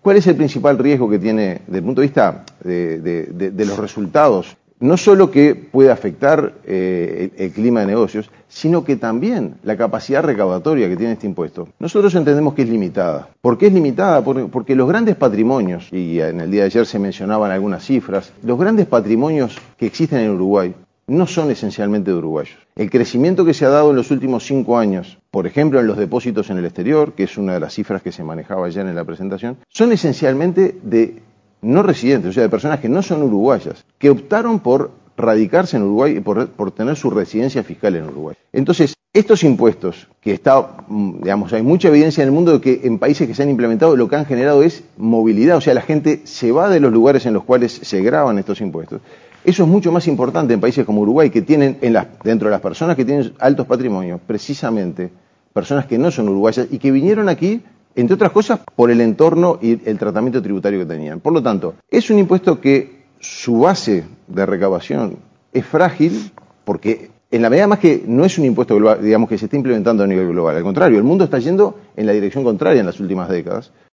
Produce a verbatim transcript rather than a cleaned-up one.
¿Cuál es el principal riesgo que tiene desde el punto de vista de, de, de, de los resultados? No solo que puede afectar eh, el, el clima de negocios, sino que también la capacidad recaudatoria que tiene este impuesto. Nosotros entendemos que es limitada. ¿Por qué es limitada? Porque, porque los grandes patrimonios, y en el día de ayer se mencionaban algunas cifras, los grandes patrimonios que existen en Uruguay no son esencialmente de uruguayos. El crecimiento que se ha dado en los últimos cinco años, por ejemplo en los depósitos en el exterior, que es una de las cifras que se manejaba ayer en la presentación, son esencialmente de no residentes, o sea, de personas que no son uruguayas, que optaron por radicarse en Uruguay y por, por tener su residencia fiscal en Uruguay. Entonces, estos impuestos, que está, digamos, hay mucha evidencia en el mundo de que en países que se han implementado lo que han generado es movilidad, o sea, la gente se va de los lugares en los cuales se graban estos impuestos. Eso es mucho más importante en países como Uruguay, que tienen, en las, dentro de las personas que tienen altos patrimonios, precisamente personas que no son uruguayas y que vinieron aquí, entre otras cosas, por el entorno y el tratamiento tributario que tenían. Por lo tanto, es un impuesto que su base de recaudación es frágil, porque en la medida más que no es un impuesto global, digamos, que se está implementando a nivel global. Al contrario, el mundo está yendo en la dirección contraria en las últimas décadas.